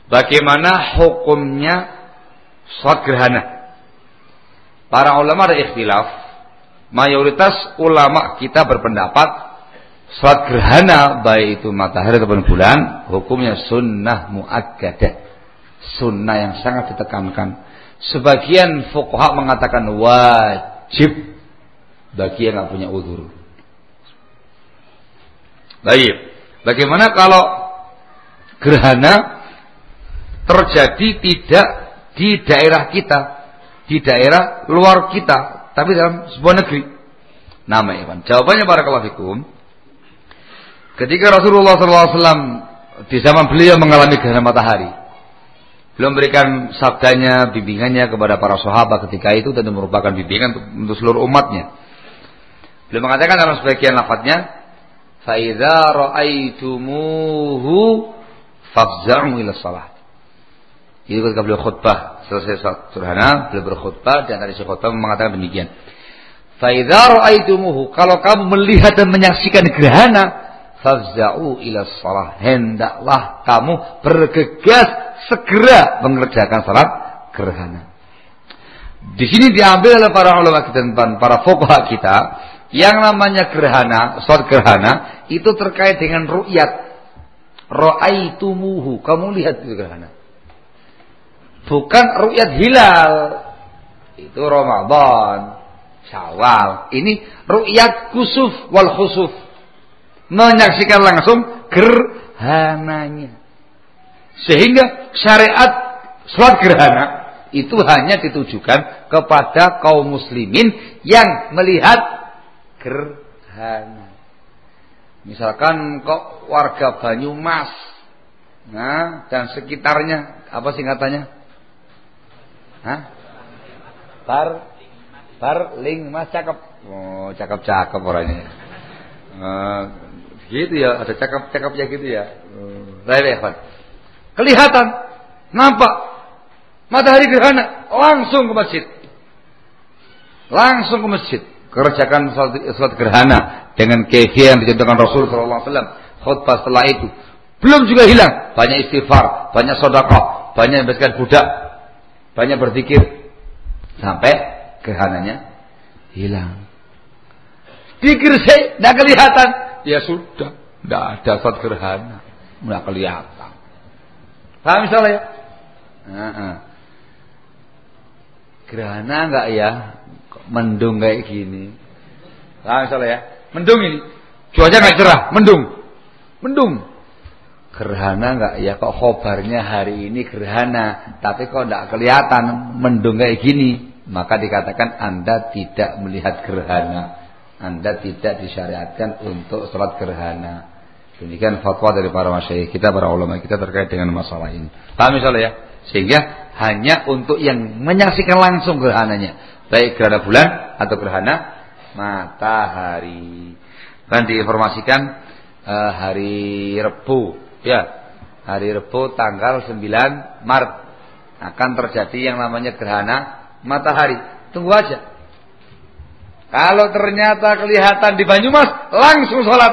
Bagaimana hukumnya sholat gerhana? Para ulama ada ikhtilaf. Mayoritas ulama kita berpendapat sholat gerhana baik itu matahari ataupun bulan hukumnya sunnah muakkadah, sunnah yang sangat ditekankan. Sebagian fuqaha mengatakan wajib bagi yang tidak punya uzur. Baik, bagaimana kalau gerhana terjadi tidak di daerah kita, di daerah luar kita, tapi dalam sebuah negeri? Nama jawabannya barakallahu fikum. Ketika Rasulullah SAW di zaman beliau mengalami gerhana matahari, beliau memberikan sabdanya, bimbingannya kepada para sahabat ketika itu, dan merupakan bimbingan untuk seluruh umatnya. Beliau mengatakan dalam sebagian lafadznya, فَإِذَا رَأَيْتُمُوهُ فَافْزَعُوا إِلَى الصَّلَاةِ. Itu ketika beliau khutbah selesai salat gerhana, beliau berkhutbah dan dari khutbah mengatakan demikian. فَإِذَا رَأَيْتُمُوهُ, kalau kamu melihat dan menyaksikan gerhana, fafza'u ila shalah, hendaklah kamu bergegas segera mengerjakan salat gerhana. Di sini diambil oleh para ulama kita dan para fuqaha kita, yang namanya gerhana, salat gerhana itu terkait dengan ru'yat. Ra'aitumuhu, kamu lihat itu gerhana. Bukan ru'yat hilal. Itu Ramadan, Syawal. Ini ru'yat kusuf wal khusuf. Menyaksikan langsung gerhananya. Sehingga syariat salat gerhana itu hanya ditujukan kepada kaum muslimin yang melihat gerhana. Misalkan kok warga Banyumas, nah, dan sekitarnya, apa singkatannya? Barlingmas, cakep. Oh, cakep orangnya. Gitu ya, ada cakep-cakepnya gitu ya. Relevan. Kelihatan, nampak matahari gerhana, langsung ke masjid. Langsung ke masjid. Kerjakan salat gerhana dengan kefiyah yang dicontohkan Rasul sallallahu alaihi wasallam. Khutbah setelah itu belum juga hilang, banyak istighfar, banyak sedekah, banyak membebaskan budak, banyak berzikir sampai gerhananya hilang. Zikir saya tidak kelihatan, ya sudah, tidak ada salat gerhana, tidak kelihatan. Paham misalnya ya? Gerhana enggak ya? Mendung kayak gini. Nah, misalnya ya, mendung ini. Cuaca enggak cerah, mendung. Gerhana enggak ya? Kok khobarnya hari ini gerhana, tapi kok enggak kelihatan mendung kayak gini? Maka dikatakan Anda tidak melihat gerhana. Anda tidak disyariatkan untuk salat gerhana. Demikian fatwa dari para masyayikh kita, para ulama kita terkait dengan masalah ini. Paham misalnya ya? Sehingga hanya untuk yang menyaksikan langsung gerhananya, baik gerhana bulan atau gerhana matahari. Kan diinformasikan hari Rebu, ya, hari Rebu tanggal 9 Maret akan terjadi yang namanya gerhana matahari. Tunggu aja. Kalau ternyata kelihatan di Banyumas, langsung sholat.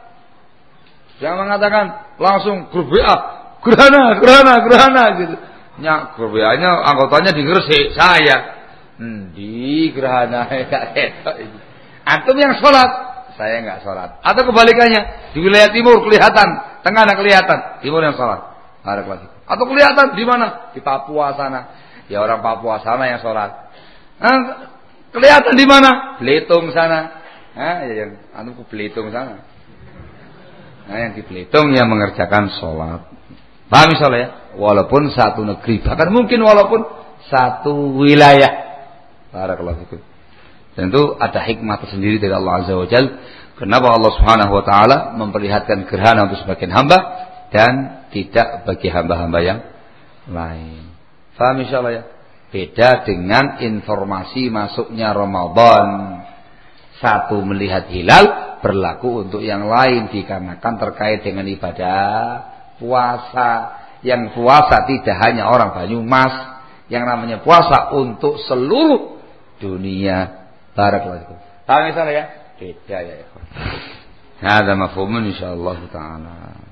Jangan mengatakan langsung grup WA, gerhana gitu. Grup WA-nya anggotanya di Gresik, saya. Di gerhana antum yang sholat, saya nggak sholat. Atau kebalikannya, di wilayah timur kelihatan, tengah ada kelihatan, timur yang sholat. Atau kelihatan di mana? Di Papua sana. Ya orang Papua sana yang sholat. Kelihatan di mana? Belitung sana. Ya yang antum ke Belitung sana. Nah yang di Belitung yang mengerjakan sholat. Paham misalnya ya? Walaupun satu negeri, bahkan mungkin walaupun satu wilayah. Barakallahu fikum. Tentu ada hikmah tersendiri dari Allah Azza wa Jalla. Kenapa Allah Subhanahu wa taala memperlihatkan gerhana untuk sebagian hamba dan tidak bagi hamba-hamba yang lain. Faham insyaallah ya? Beda dengan informasi masuknya Ramadan. Satu melihat hilal berlaku untuk yang lain dikarenakan terkait dengan ibadah puasa. Yang puasa tidak hanya orang Banyumas, yang namanya puasa untuk seluruh dunia. Barakallahu fikum. Paham misalnya ya? Beda ya. Hada mafhumun insyaallah taala.